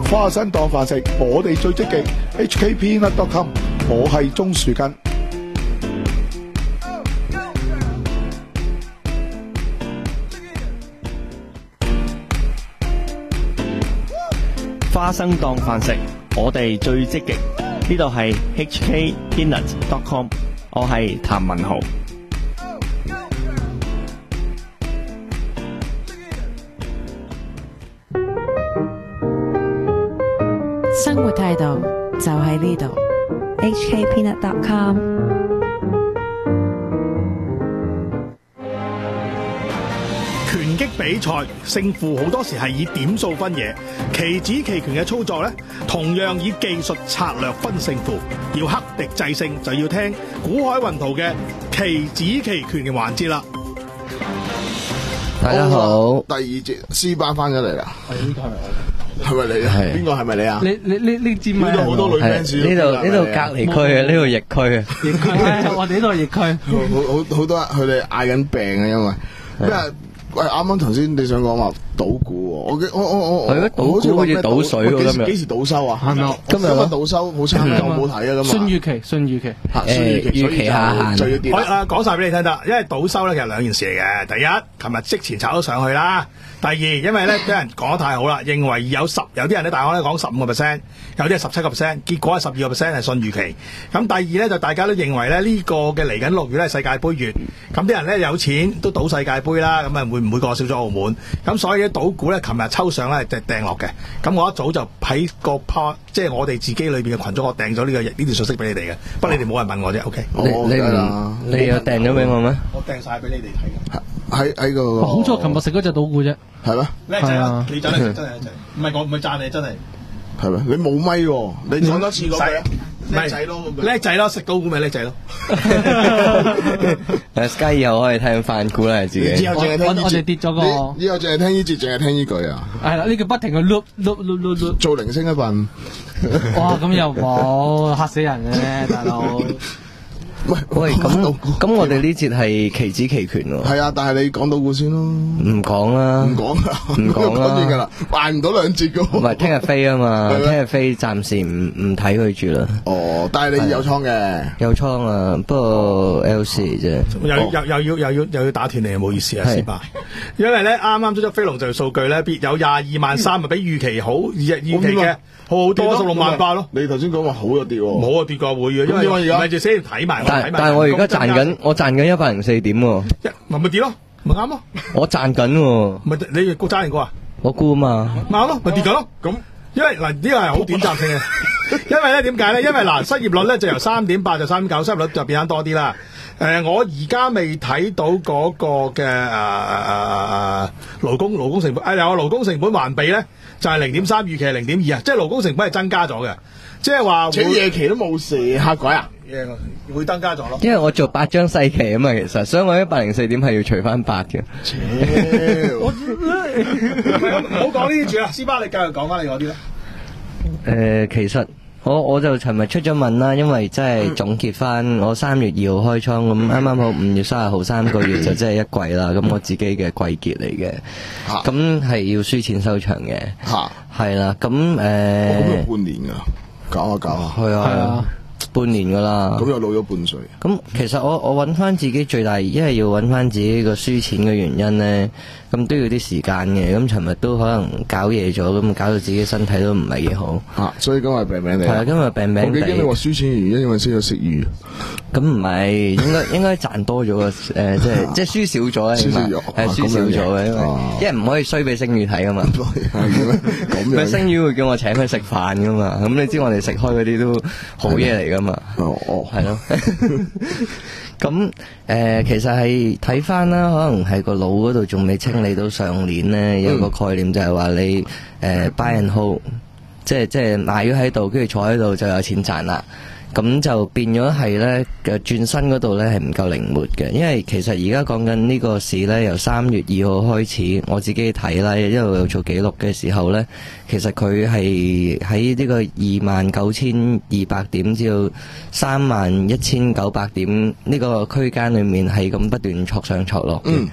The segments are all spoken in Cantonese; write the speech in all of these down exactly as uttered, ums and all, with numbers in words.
花生當飯食，我哋最積極 H K Peanut dot com， 我係鍾樹根。 花生當飯食，我哋最積極。呢度係 H K Peanut dot com， 我係譚文豪。 生活態度就喺呢度 ，H K Peanut dot com。 拳擊比賽勝負好多時係以點數分野，棋子棋拳嘅操作呢，同樣以技術策略分勝負。要克敵制勝，就要聽古海雲圖嘅棋子棋拳嘅環節啦。 大家好， 第二節 C 班翻咗嚟啦。 係呢個係我。 係咪你啊？邊個係咪你啊？ 你你你你知咪？ 呢度好多女 fans。 呢度呢度隔離區啊，呢度疫區啊。疫區，我哋呢度疫區。 好好好多佢哋嗌緊病啊，因為咩啊？喂，啱啱頭先你想講話賭股喎，我我我我係咩？賭股好似賭水喎，今日幾時賭收啊？ 係咪？ 今日賭收好差，我冇睇啊，今日。 信預期，信預期。 誒，預期下就要跌。 我誒講曬俾你聽得，因為賭收咧其實兩件事嚟嘅。第一，琴日即前炒咗上去啦。第二，因為咧俾人講得太好啦，認為有十有啲人咧大行咧講十五個 percent， 有啲係十七個 percent， 結果係十二個 percent 係信預期。咁第二咧就大家都認為咧呢個嘅嚟緊六月咧係世界盃月，咁啲人咧有錢都賭世界盃啦，咁啊會唔會過少咗澳門？咁所以咧賭股咧琴日抽上咧就掟落嘅。咁我一早就喺個 part， 即係我哋自己裏邊嘅群組，我掟咗呢個呢條信息俾你哋嘅。不過你哋冇人問我啫 ，OK？ 你你唔你又掟咗俾我咩？ 我掟晒俾你哋睇嘅。 喺喺個。 好彩我琴日食嗰隻賭股啫。 係咩？ 叻仔啊！你真係真係叻仔，唔係我唔係讚你，真係。 係咩？你冇咪喎？你講多次嗰句啊！叻仔咯， 叻仔咯，食到股咪叻仔咯。 誒，Sky 以後可以聽飯股啦，自己。 以後淨係聽呢我哋跌咗個。 以後淨係聽呢節，淨係聽呢句啊。 係啦，呢個不停去碌碌碌碌碌。 做零星一份。 哇！咁又冇嚇死人嘅，大佬。 喂喂，咁咁我哋呢節係棋子棋拳喎。 係啊，但係你講到股先咯。 唔講啦。 唔講啦。 唔講啦。 講完㗎啦，賣唔到兩節㗎。 唔係聽日飛啊嘛，聽日飛暫時唔唔睇佢住啦。 哦，但係你有倉嘅。 有倉啊，不過 L C 啫。 又又又要又要又要打斷你，唔好意思啊，師伯。因為咧啱啱出咗飛龍就數據咧，有廿二萬三啊，比預期好，預預期嘅。好好多十六萬八咯！ 你頭先講話好咗跌喎， 冇啊跌過會嘅，因為而家咪就先睇埋， 但但係我而家賺緊，我賺緊一百零四點喎， 咪咪跌咯，咪啱咯。 我賺緊喎， 咪你估揸定估啊？ 我估啊嘛， 啱咯，咪跌緊咯。咁因為嗱呢個係好短暫性嘅，因為咧點解咧？因為嗱失業率咧就由三點八就三點九，失業率就變翻多啲啦。誒、呃，我而家未睇到嗰個嘅誒誒誒勞工勞工成本，誒、呃、有勞工成本環比咧就係零點三，預期係零點二啊，即係勞工成本係增加咗嘅，即係話請夜期都冇事，客改啊， 會增加咗咯。 因為我做八張細期啊嘛，其實所以我一百零四點係要除翻八嘅。 我唔好講呢啲住啦，師爸你繼續講翻你嗰啲啦。 誒、呃，其實。我我就尋日出咗問啦，因為真係總結翻我三月二號開倉，咁啱啱好五月三十號三個月就真係一季啦，咁我自己嘅季結嚟嘅，咁係要輸錢收場嘅，係啦，咁誒，咁有半年噶，搞下搞下， 係啊，半年噶啦， 咁又老咗半歲。 咁其實我我揾翻自己最大，因為要揾翻自己個輸錢嘅原因咧，咁都要啲時間嘅。咁尋日都可能搞嘢咗，咁搞到自己身體都唔係幾好。 啊，所以今日病病地。係啊，今日病病地。我記得你話輸錢原因，因為識咗食魚。 咁唔係，應該應該賺多咗嘅，誒，即係即係輸少咗咧。輸少咗，係輸少咗嘅，因為因為唔可以衰俾星宇睇噶嘛。咁樣。星宇會叫我請佢食飯噶嘛？咁你知我哋食開嗰啲都好嘢嚟噶嘛？ 哦哦， 係咯。咁誒、呃，其實係睇翻啦，可能係個腦嗰度仲未清理到上年咧，有個概念就係話你誒、呃、buy and hold，即係即係買咗喺度，跟住坐喺度就有錢賺啦。咁就變咗係咧嘅轉身嗰度咧係唔夠靈活嘅，因為其實而家講緊呢個市咧，由三月二號開始，我自己睇啦，一路有做記錄嘅時候咧，其實佢係喺呢個二萬九千二百點至到三萬一千九百點呢個區間裏面係咁不斷挫上挫落嘅。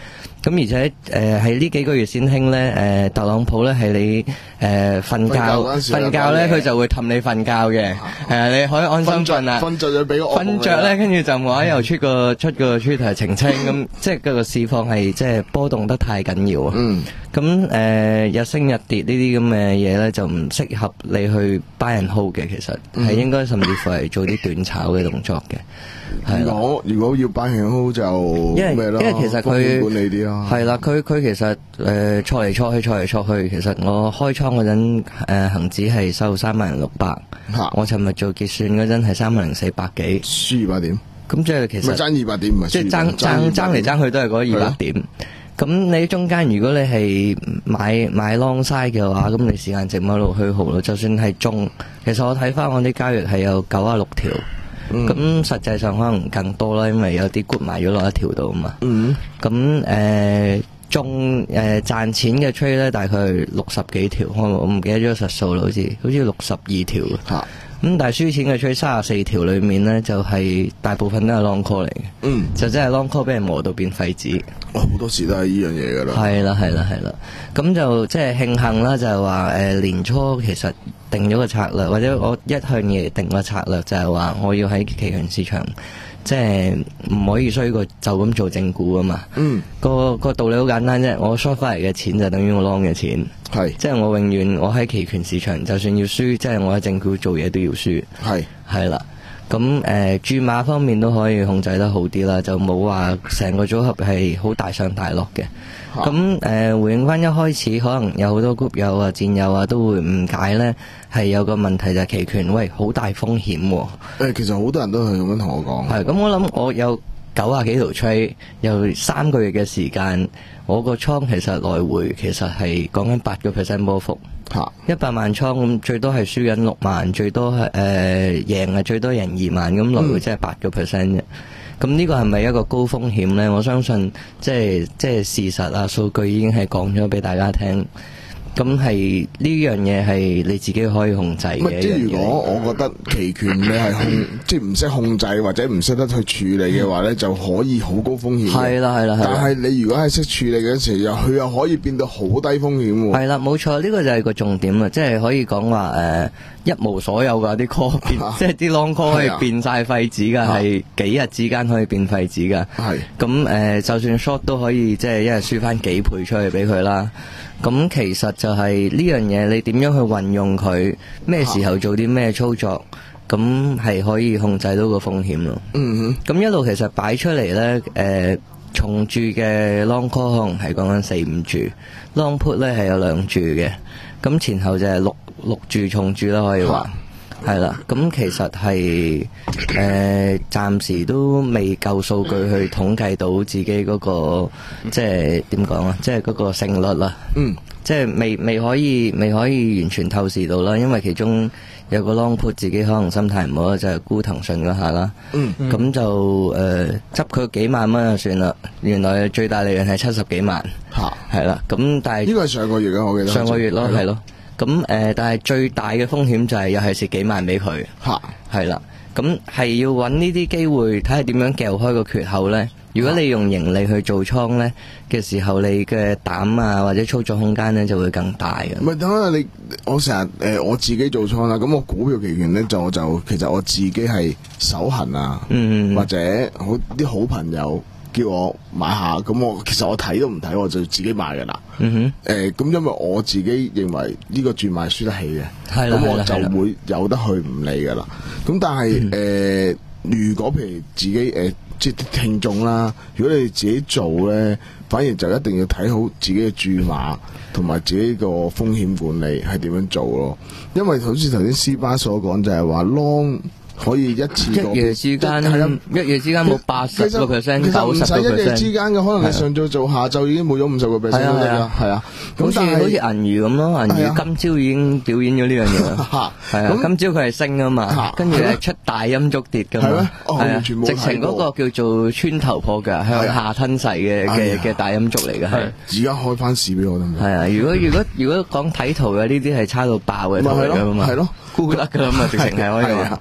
咁而且誒喺呢幾個月先興咧，誒、呃、特朗普咧係你誒瞓覺瞓覺咧，佢就會氹你瞓覺嘅，係啊，你可以安心瞓啦。 瞓着就俾個瞓着咧，跟住就冇啦，又出個出個 Twitter 澄清咁，即係個市況係即係波動得太緊要啊。 嗯。 咁誒、呃、日升日跌呢啲咁嘅嘢咧，就唔適合你去 buy and hold 嘅，其實係、嗯、應該甚至乎係做啲短炒嘅動作嘅。 如果如果要 buy and hold 就因為咩咯？ 因為其實佢管理啲咯。 係啦，佢佢其實誒錯嚟錯去錯嚟錯去，其實我開倉嗰陣誒恆指係收三萬零六百，我尋日做結算嗰陣係三萬零四百幾， 輸二百點。 咁即係其實咪爭二百點，唔係即係爭爭爭嚟爭去都係嗰二百點。咁你中間如果你係買買 long side 嘅話，咁你時間值咪一路虛耗咯。就算係中，其實我睇翻我啲交易係有九啊六條，咁、嗯、實際上可能更多啦，因為有啲 group 埋咗落一條度啊嘛。咁誒、嗯呃、中誒賺、呃、錢嘅 trade 咧，大概六十幾條，我我唔記得咗實數啦，好似好似六十二條。嚇！咁但係輸錢嘅 trade 三十四條裏面咧，就係、是、大部分都係 long call 嚟嘅。嗯，就真係 long call 俾人磨到變廢紙。 好、哦、多時都係呢樣嘢噶啦。係啦，係啦，係啦。咁就即係慶幸啦，就係話誒年初其實定咗個策略，或者我一向嘢定個策略就係話我要喺期權市場。即係唔可以衰過就咁做正股啊嘛。嗯，個個道理好簡單啫。我 short 翻嚟嘅錢就等於我 long 嘅錢。係，即係我永遠我喺期權市場，就算要輸，即係我喺正股做嘢都要輸。係，係啦。咁誒、呃、注碼方面都可以控制得好啲啦，就冇話成個組合係好大上大落嘅。咁誒、呃、回應翻一開始可能有好多 group 友啊、戰友啊都會誤解咧，係有個問題就係期權，喂好大風險喎、啊。 誒其實好多人都係咁樣同我講。係，咁我諗我有九啊幾條 trade，有三個月嘅時間，我個倉其實來回其實係講緊八個 percent 波幅。嚇，一百萬倉咁最多係輸緊六萬，最多係誒、呃、贏啊最多贏二萬，咁來回即係八個 percent 啫。咁呢個係咪一個高風險呢？我相信即係即係事實啊，數據已經係講咗俾大家聽。咁係呢樣嘢係你自己可以控制嘅。 即係如果我覺得期權你係控，即係唔識控制或者唔識得去處理嘅話咧，就可以好高風險。係啦係啦係。但係你如果係識處理嘅時候，又佢又可以變到好低風險。 係啦，冇錯，呢、這個就係個重點啊！即係可以講話誒一無所有㗎啲 call 變，啊、即係啲 long call 可以變晒廢紙㗎，係、啊、幾日之間可以變廢紙㗎。係。咁誒、呃，就算 short 都可以，即係一日輸翻幾倍出去俾佢啦。咁其實就係呢樣嘢，你點樣去運用佢，咩時候做啲咩操作，咁係可以控制到個風險咯。嗯哼。咁一路其實擺出嚟呢，誒、呃、重注嘅 long call 可能係講緊四五注 ，long put 呢係有兩注嘅，咁前後就係六六注重注啦，可以話。係啦，咁其實係誒暫時都未夠數據去統計到自己嗰、那個即係點講啊，即係嗰個勝率啦。嗯，即係未未可以未可以完全透視到啦，因為其中有個 long put 自己可能心態唔好，就係、是、沽騰訊嗰下啦。嗯，咁、嗯、就誒執佢幾萬蚊就算啦，原來最大利潤係七十幾萬。嚇，係啦，咁但係呢個係上個月嘅，我記得上個月咯，係咯。咁誒、呃，但係最大嘅風險就係又係蝕幾萬俾佢，嚇，係啦。咁係要揾呢啲機會，睇下點樣撬開個缺口呢？如果你用盈利去做倉呢嘅時候，你嘅膽啊或者操作空間呢就會更大嘅。 唔係，等下你我成日誒我自己做倉啦，咁我股票期權呢，就就其實我自己係手痕啊，嗯、或者好啲好朋友叫我買下，咁我其實我睇都唔睇，我就自己買噶啦。嗯哼，誒、呃，咁因為我自己認為呢個轉賣輸得起嘅，咁我就會有得去唔理噶啦。咁但係誒、呃，如果譬如自己誒、呃，即係聽眾啦，如果你自己做咧，反而就一定要睇好自己嘅注碼同埋自己個風險管理係點樣做咯。因為好似頭先斯巴所講，就係話 long。可以一次一夜之間係啊，一夜之間冇八十個 percent， 九十個 percent。其實唔使一夜之間嘅，可能係上晝做下晝已經冇咗五十個 percent 都得㗎。係啊，好似好似銀魚咁咯，銀魚今朝已經表演咗呢樣嘢啦。係啊，今朝佢係升啊嘛，跟住係出大陰燭跌㗎嘛。係啊，直情嗰個叫做穿頭破腳向下吞噬嘅嘅嘅大陰燭嚟嘅。係而家開翻市俾我得唔得？ 係啊，如果如果如果講睇圖嘅呢啲係差到爆嘅圖嚟㗎嘛。係咯。沽得噶嘛，直情係可以話， 所以永遠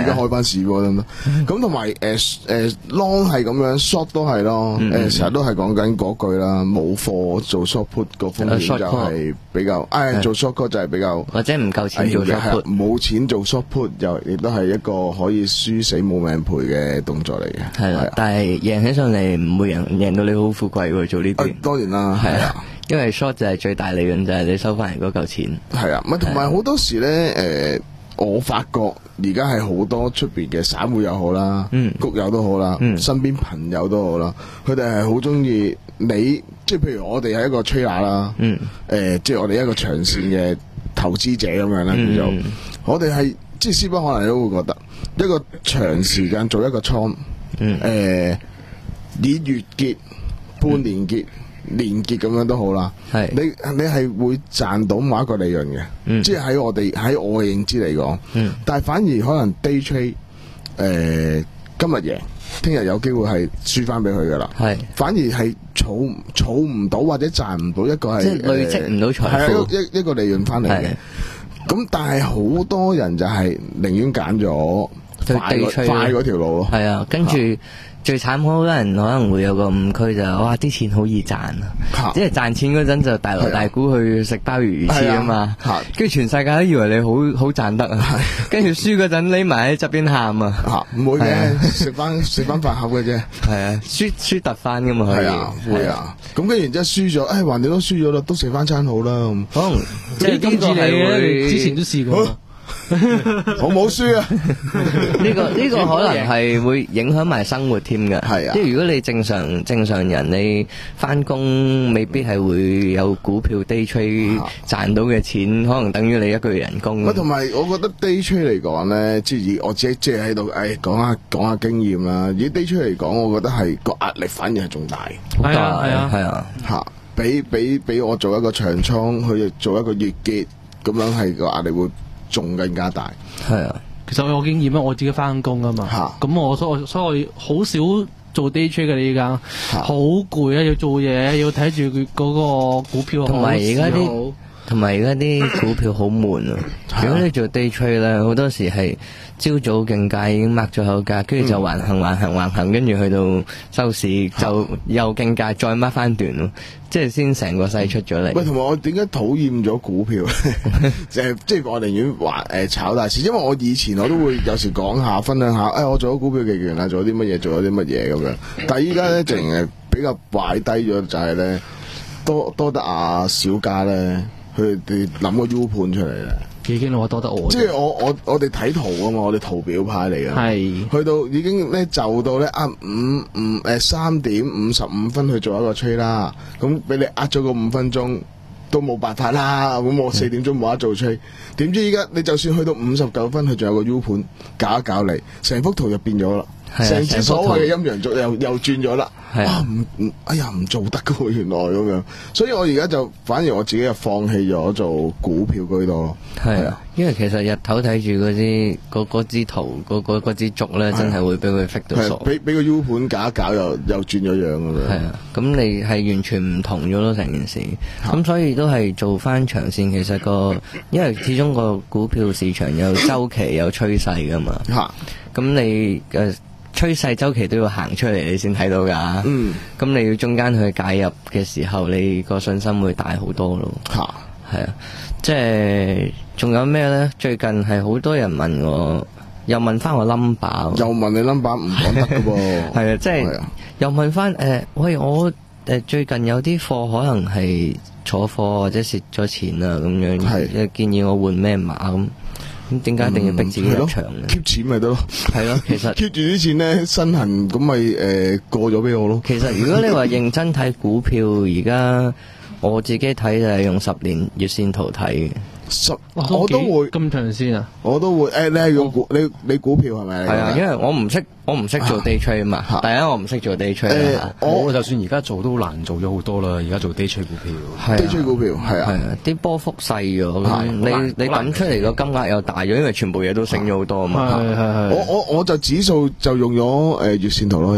家開翻市喎，得唔得？咁同埋誒誒 long 係咁樣 short 都係咯，誒成日都係講緊嗰句啦，冇貨做 short put 個風險就係比較，誒做 short call 就係比較或者唔夠錢做 short put， 冇錢做 short put 又亦都係一個可以輸死冇命賠嘅動作嚟嘅。 係啦，但係贏起上嚟唔會贏贏到你好富貴喎，做呢啲。 當然啦，係啊。 因為 short 就係最大利潤，就係你收翻嚟嗰嚿錢。 係啊，咪同埋好多時咧，誒，我發覺而家係好多出邊嘅散戶又好啦，谷友都好啦，身邊朋友都好啦，佢哋係好中意你，即係譬如我哋係一個 trader 啦，誒，即係我哋一個長線嘅投資者咁樣啦，叫做我哋係即係師傅可能都會覺得一個長時間做一個倉，誒，以月結、半年結。連結咁樣都好啦，係你你係會賺到某一個利潤嘅，嗯、即係喺我哋喺我嘅認知嚟講，嗯、但係反而可能 day trade 誒、呃、今日贏，聽日有機會係輸翻俾佢噶啦，係反而係儲儲唔到或者賺唔到一個係即係累積唔到財富， 係一一個利潤翻嚟嘅。咁但係好多人就係寧願揀咗快快嗰條路咯， 係啊，跟住。最慘好多人可能會有個誤區就係，哇啲錢好易賺啊！即係賺錢嗰陣就大鑼大鼓去食鮑魚魚翅啊嘛，跟住全世界都以為你好好賺得啊，跟住輸嗰陣匿埋喺側邊喊啊！ 唔會嘅，食翻食翻飯盒嘅啫。 係啊，輸輸突翻噶嘛，可以會啊。咁跟住然之後輸咗，誒橫掂都輸咗啦，都食翻餐好啦。 可能即係今次你會之前都試過。 我冇輸啊！ 呢個呢個可能係會影響埋生活添嘅，係啊。即係如果你正常正常人，你翻工未必係會有股票 day trade 賺到嘅錢，可能等於你一個月人工。 同埋我覺得 day trade 嚟講咧，即係以我自己即係喺度，誒講下講下經驗啦。以 day trade 嚟講，我覺得係個壓力反而係仲大， 係啊係啊係啊吓，比比比我做一個長倉去做一個月結咁樣，係個壓力會仲更加大， 係啊！其實我有經驗啊，我自己翻工啊嘛，咁我所以所以好少做 day trade 嘅，你依家好攰啊，要做嘢，要睇住佢嗰個股票， 同埋而家啲，同埋而家啲股票好悶啊！如果你做 day trade 咧，好多時係朝早競價已經擘咗口價，跟住就橫行橫行橫行，跟住去到收市就又競價再擘翻段咯。即係先成個勢出咗嚟。 喂，同埋我點解討厭咗股票？就係即係我寧願話誒炒大市，因為我以前我都會有時講下分享下，誒、哎、我做咗股票嘅員啦，做咗啲乜嘢，做咗啲乜嘢咁樣。但係依家咧，淨係比較擺低咗，就係咧多多得阿小家咧，佢哋諗個 U 盤出嚟咧。 已經攞多得我， 即係我我我哋睇圖啊嘛，我哋圖表派嚟嘅，係去到已經咧就到咧呃五五誒三點五十五分去做一個 trade 啦，咁俾你呃咗個五分鐘都冇辦法啦，咁我四點鐘冇得做 trade，點知依家你就算去到五十九分，佢仲有個 U 盤搞一搞你，成幅圖就變咗啦。成支所謂嘅陰陽燭又又轉咗啦，啊唔唔，哎呀唔做得噶喎，原來咁樣，所以我而家就反而我自己就放棄咗做股票居多咯。 係啊，因為其實日頭睇住嗰啲嗰嗰支圖嗰嗰嗰支燭咧，真係會俾佢 fit 到傻， 俾俾個 U 盤搞一搞又又轉咗樣咁樣。 係啊，咁你係完全唔同咗咯成件事，咁所以都係做翻長線。其實個因為始終個股票市場有周期有趨勢噶嘛，咁你誒。趨勢周期都要行出嚟，你先睇到噶。嗯，咁你要中間去介入嘅時候，你個信心會大好多咯。吓，係啊，即係仲有咩咧？最近係好多人問我，又問翻我 number， 又問你 number 唔講得噶噃。 係啊，即係又問翻誒，喂，我誒最近有啲貨可能係坐貨或者蝕咗錢啊，咁樣，係建議我換咩碼咁。咁點解一定要逼自己入場咧 ？keep 錢咪得咯， 係咯，其實 keep 住啲錢咧，身痕咁咪誒過咗俾我咯。 其實如果你話認真睇股票，而家我自己睇就係用十年月線圖睇嘅。 十我都會咁長線啊！ 我都會誒，你係用股你你股票係咪？ 係啊，因為我唔識我唔識做 day trade 啊嘛。第一我唔識做 day trade。 我就算而家做都難做咗好多啦。而家做 day trade 股票 ，day trade 股票係啊， 啲波幅細咗，你你抌出嚟個金額又大咗，因為全部嘢都升咗好多啊嘛。 係係係。 我我我就指數就用咗誒月線圖咯，又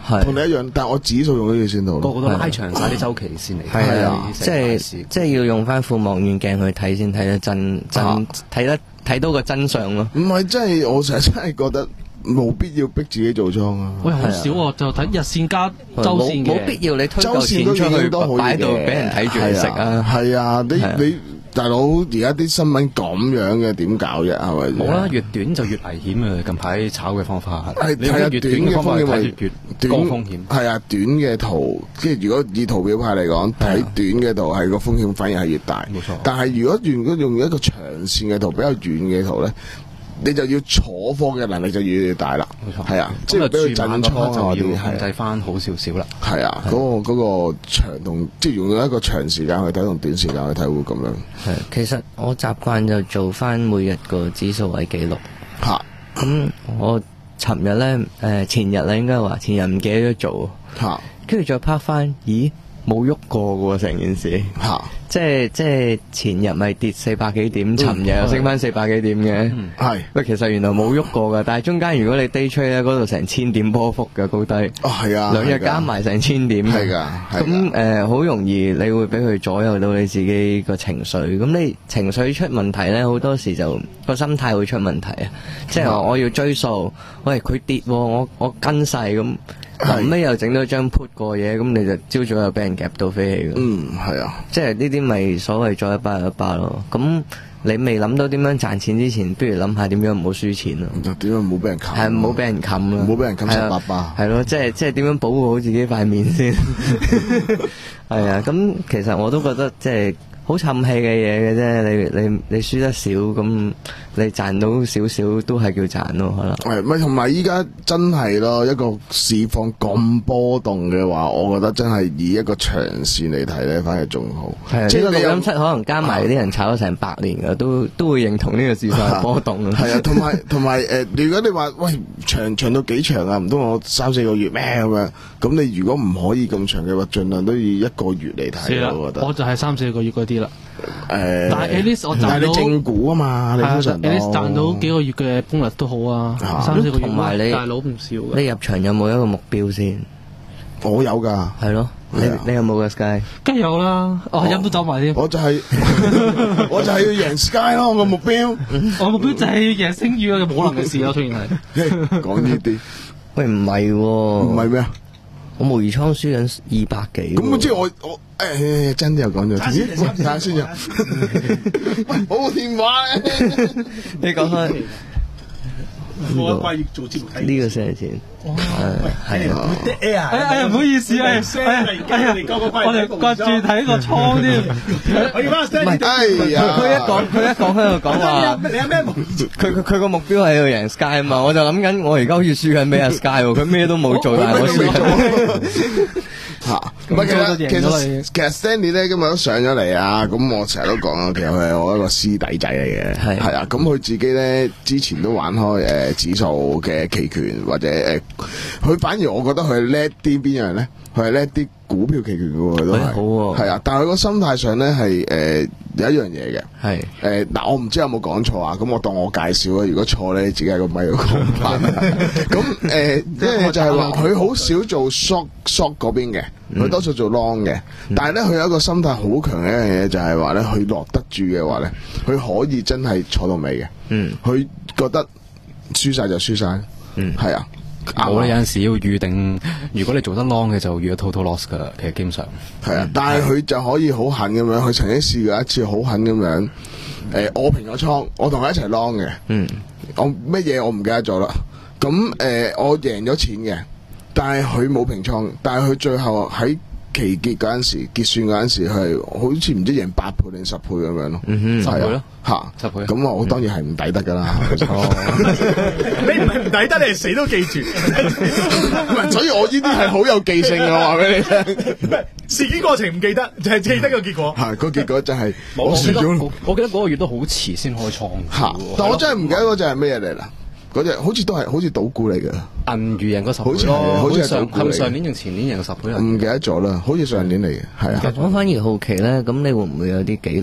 同你一樣，但係我指數用呢條線圖， 個個都拉長晒啲周期線嚟。 係啊，即係即係要用翻副望遠鏡去睇先睇得真真睇得睇到個真相咯。 唔係，真係我成日真係覺得冇必要逼自己做倉啊。 喂，好少喎，就睇日線加周線嘅， 冇必要你推嚿錢出去擺到俾人睇住嚟食啊。 係啊，你你。大佬，而家啲新聞咁樣嘅點搞啫？係咪？ 冇啦，越短就越危險啊！近排炒嘅方法係睇下越短嘅方法係越高風險。 係啊，短嘅圖，即係如果以圖表派嚟講，睇短嘅圖係個風險反而係越大。冇錯。但係如果如果用一個長線嘅圖，比較遠嘅圖咧，你就要坐貨嘅能力就越嚟越大啦。冇錯。係啊，即係俾佢震倉啊， 就要控制翻好少少啦。 係啊，嗰個嗰個長同即係用一個長時間去睇同短時間去睇會咁樣。 係，其實我習慣就做翻每日個指數位記錄。 嚇！ 咁我尋日咧誒前日咧應該話前日唔記得咗做。 嚇！跟住再拍翻，咦冇喐過嘅喎成件事。嚇！即係即係前日咪跌四百幾點，尋日又升翻四百幾點嘅。係。喂，其實原來冇喐過㗎，但係中間如果你 day trade 咧，嗰度成千點波幅嘅高低。 哦，係啊。 兩日加埋成千點。 係㗎。 咁誒好容易你會俾佢左右到你自己個情緒。咁你情緒出問題咧，好多時就個心態會出問題啊。即係話我要追數，喂佢跌，我我跟晒咁。臨尾又整到張 put 過嘢，咁你就朝早又俾人夾到飛起嘅。 嗯，係啊， 即係呢啲咪所謂再一巴又一巴咯。咁你未諗到點樣賺錢之前，不如諗下點樣唔好輸錢咯。 就點樣唔好俾人冚？ 係唔好俾人冚咯， 唔好俾人冚十八巴。 係咯，即係即係點樣保護好自己塊面先。係啊，咁其實我都覺得即係好沉氣嘅嘢嘅啫。你你你輸得少咁。你賺到少少都係叫賺咯，可能係咪同埋依家真係咯，一個市況咁波動嘅話，我覺得真係以一個長線嚟睇咧，反而仲好。 係啊，即係六音七可能加埋啲人炒咗成百年嘅，都都會認同呢個市況波動。 係啊，同埋同埋誒，如果你話喂長長到幾長啊？唔通我三四個月咩咁樣？咁你如果唔可以咁長嘅話，盡量都要一個月嚟睇。我覺得我就係三四個月嗰啲啦。 誒， 但係 at least 我賺到， 但係你正股啊嘛，你通常 at least 賺到幾個月嘅 bonus 都好啊，三四個月同埋你大佬唔少嘅。 你入場有冇一個目標先？ 我有㗎， 係咯，你你有冇嘅 Sky？ 梗係有啦，我飲都走埋添。 我就係我就係要贏 Sky 咯，我個目標。 我目標就係要贏星宇嘅冇能嘅事咯，雖然係講呢啲。 喂，唔係喎， 唔係咩啊？ 我無疑倉輸緊二百幾。 咁即係我我誒真啲又講咗，睇下先啊！喂，我個電話咧， 你講開。 我掛住做節目睇呢個先係錢，係啊！ 哎呀哎呀，唔好意思啊！哎呀哎呀，我哋掛住睇個倉添。 我要翻 stand。 哎呀！ 佢一講佢一講喺度講話， 你有咩目？ 佢佢佢個目標係要贏 Sky 啊嘛！我就諗緊，我而家好似輸緊俾阿 Sky 喎，佢咩都冇做，但係我輸緊。 吓，唔係其實其實其實 Stanley 咧今日都上咗嚟啊！咁我成日都講啊，其實佢係我一個師弟仔嚟嘅，係係啊。咁佢自己咧之前都玩開誒指數嘅期權或者誒，佢反而我覺得佢係叻啲邊樣咧？佢係叻啲股票期權嘅喎，都係好喎。係啊，但係佢個心態上咧係誒有一樣嘢嘅，係誒嗱，我唔知有冇講錯啊？咁我當我介紹啊，如果錯咧，自己喺個咪度講翻。咁誒，即係就係話佢好少做 short short 嗰邊嘅。佢多數做 long 嘅，嗯、但係咧佢有一個心態好強嘅一樣嘢，就係話咧佢落得住嘅話咧，佢可以真係坐到尾嘅。嗯，佢覺得輸晒就輸晒。嗯，係啊。 我咧有陣時要預定，如果你做得 long 嘅就預咗 total loss 噶啦。其實基本上係啊，但係佢就可以好狠咁樣，佢曾經試過一次好狠咁樣。誒、呃，我平咗倉，我同佢一齊 long 嘅。嗯，我乜嘢我唔記得咗啦。咁誒、呃，我贏咗錢嘅。但係佢冇平倉，但係佢最後喺期結嗰陣時結算嗰陣時，係好似唔知贏八倍定十倍咁樣咯。嗯哼，十倍咯，吓十倍。咁我當然係唔抵得噶啦。 你唔係唔抵得，你係死都記住。 唔係，所以我呢啲係好有記性嘅，話俾你聽。 唔係事件過程唔記得，就係記得個結果。 係個結果就係我輸咗。我記得嗰個月都好遲先開倉。 吓，但我真係唔記得嗰隻係咩嘢嚟啦。嗰隻好似都係好似賭股嚟嘅， 銀魚贏個十倍， 好似係好似係賭股嚟嘅。 係咪上年定前年贏個十倍？ 唔記得咗啦，好似上年嚟嘅，係啊。 我反而好奇咧，咁你會唔會有啲記錄，即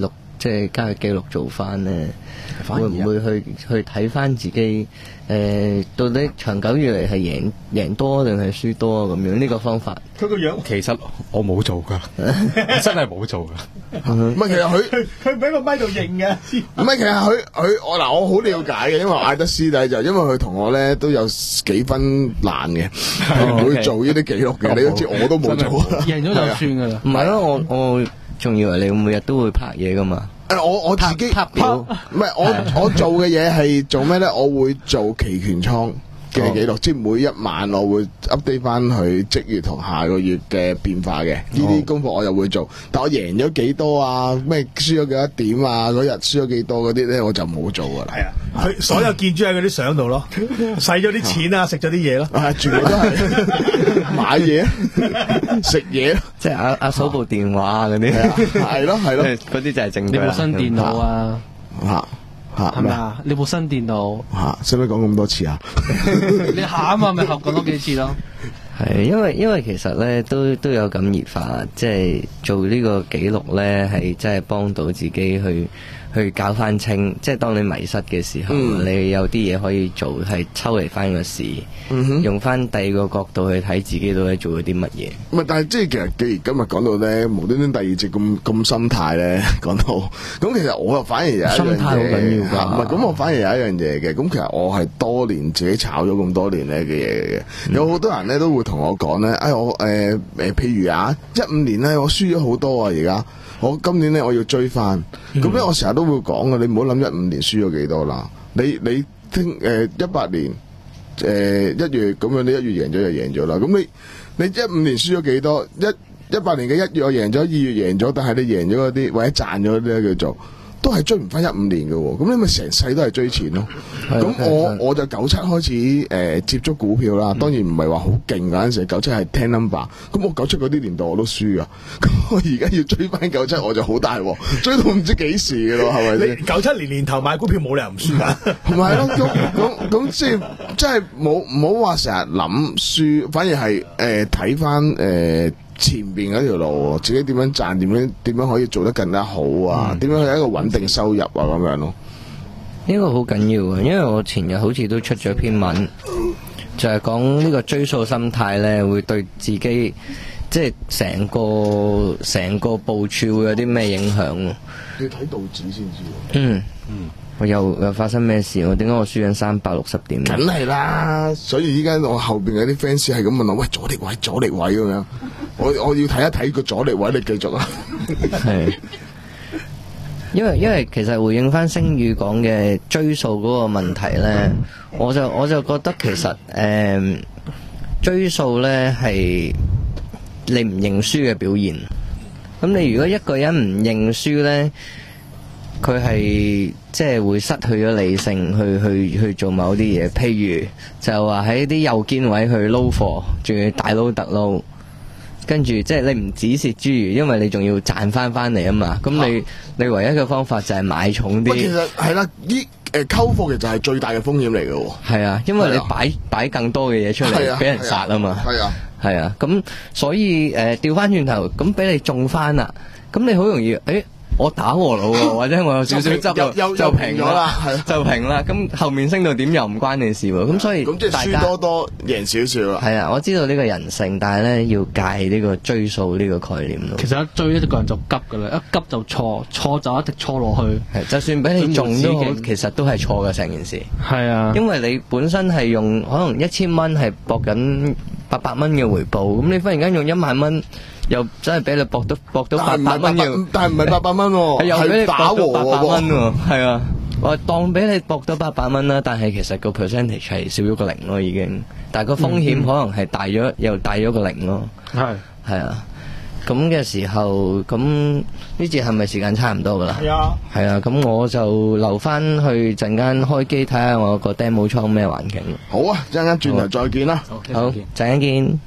即係交易記錄做翻咧， 反而啊會唔會去去睇翻自己誒、呃、到底長久以嚟係贏贏多定係輸多啊？咁樣呢個方法。 佢個樣其實我冇做噶，我真係冇做噶。 唔係，其實佢佢佢俾個咪度認嘅。 唔係，其實佢佢我嗱，我好了解嘅，因為我嗌得師弟就因為佢同我咧都有幾分難嘅，佢唔會做呢啲記錄嘅。你都知我都冇做啊， 贏咗就算噶啦。 唔係咯，我我仲以為你每日都會拍嘢噶嘛。 誒，我我自己拍表， 唔係我我做嘅嘢係做咩咧？我會做期權倉嘅記錄，即係每一晚我會 update 翻佢即月同下個月嘅變化嘅。呢啲功課我又會做，但我贏咗幾多啊？咩輸咗幾多點啊？嗰日輸咗幾多嗰啲咧，我就冇做噶啦。 係啊，佢所有見諸喺嗰啲相度咯，使咗啲錢啊，食咗啲嘢咯， 啊，全部都係買嘢、食嘢， 即係阿阿嫂部電話嗰啲， 係咯係咯， 嗰啲就係正。 你部新電腦啊？ 嚇嚇係咪啊？你部新電腦嚇，使唔使講咁多次啊？ 你下啊嘛，咪合講多幾次咯。 係因為因為其實咧都都有感而發，即係做呢個記錄咧係真係幫到自己去去搞翻清，即係當你迷失嘅時候，嗯、你有啲嘢可以做，係抽離翻個視，嗯、用翻第二個角度去睇自己到底做咗啲乜嘢。 唔係，但係即係其實既然今日講到咧，無端端第二節咁咁心態咧講到，咁其實我又反而有一樣嘢， 心態好緊要㗎。 唔係，咁我反而有一樣嘢嘅，咁其實我係多年自己炒咗咁多年咧嘅嘢嘅，嗯、有好多人咧都會同我講咧，哎我誒誒、呃，譬如啊，一五年咧我輸咗好多啊，而家。我今年咧我要追翻，咁咧、嗯、我成日都會講嘅，你唔好諗一五年輸咗幾多啦，你你聽誒一八年誒一、呃、月咁樣，你一月贏咗就贏咗啦，咁你你一五年輸咗幾多？一一八年嘅一月我贏咗，二月贏咗，但係你贏咗嗰啲或者賺咗嗰啲咧叫做。都係追唔翻一五年嘅，咁你咪成世都係追錢咯。咁我我就九七開始誒、呃、接觸股票啦，當然唔係話好勁嗰陣時，九七係聽 number。咁我九七嗰啲年代我都輸啊，咁我而家要追翻九七我就好大鑊，追到唔知幾時嘅咯，係咪先？ 九七年年頭買股票冇理由唔輸噶， 唔係咯？咁咁咁即係即係冇唔好話成日諗輸，反而係誒睇翻誒。呃前邊嗰條路，自己點樣賺，點樣點樣可以做得更加好啊？點、嗯、樣有一個穩定收入啊？咁樣咯， 呢個好緊要啊！因為我前日好似都出咗篇文，就係講呢個追數心態咧，會對自己即係成個成個部署會有啲咩影響？ 你睇道指先知。 嗯嗯，我又又發生咩事？我點解我輸緊三百六十點？ 梗係啦，所以依家我後邊有啲 fans 係咁問我：喂，阻力位，阻力位咁樣。我我要睇一睇個阻力位，你繼續啊。 係，因為因為其實回應翻星宇講嘅追數嗰個問題咧，我就我就覺得其實誒、呃、追數咧係你唔認輸嘅表現。咁你如果一個人唔認輸咧，佢係即係會失去咗理性去去去做某啲嘢，譬如就話喺啲右肩位去撈貨，仲要大撈特撈。跟住即係你唔止蝕諸餘，因為你仲要賺翻翻嚟啊嘛。咁你、啊、你唯一嘅方法就係買重啲。 其實係啦，依誒溝貨其實係最大嘅風險嚟嘅喎。 係啊，因為你擺擺更多嘅嘢出嚟，俾人殺啊嘛。 係啊， 係啊。咁所以誒調翻轉頭，咁俾你中翻啦。咁你好容易誒。欸我打和佬喎，或者我有少少執又就平咗啦，係就平啦。咁後面升到點又唔關你事喎。咁所以咁即係輸多多贏少少啦。 係啊，我知道呢個人性，但係咧要戒呢個追數呢個概念咯。 其實一追一個人就急噶啦，一急就錯，錯就一直錯落去。 係，就算俾你中都好，其實都係錯嘅成件事。 係啊， 因為你本身係用可能一千蚊係搏緊八百蚊嘅回報，咁你忽然間用一萬蚊。又真係俾你搏到搏到八百蚊嘅， 但係唔係八百蚊喎， 又俾你打和八百蚊喎，係啊，我當俾你搏到八百蚊啦，但係其實個 percentage 係少咗個零咯，已經，但係個風險可能係大咗，又大咗個零咯，係係啊，咁嘅時候，咁呢節係咪時間差唔多噶啦？係啊，係啊，咁我就留翻去陣間開機睇下我個 demo 倉咩環境。 好啊，陣間轉頭再見啦， 好，陣間見。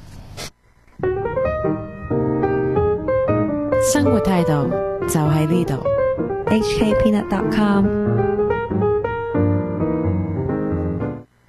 生活態度就喺呢度 ，H K Peanut dot com。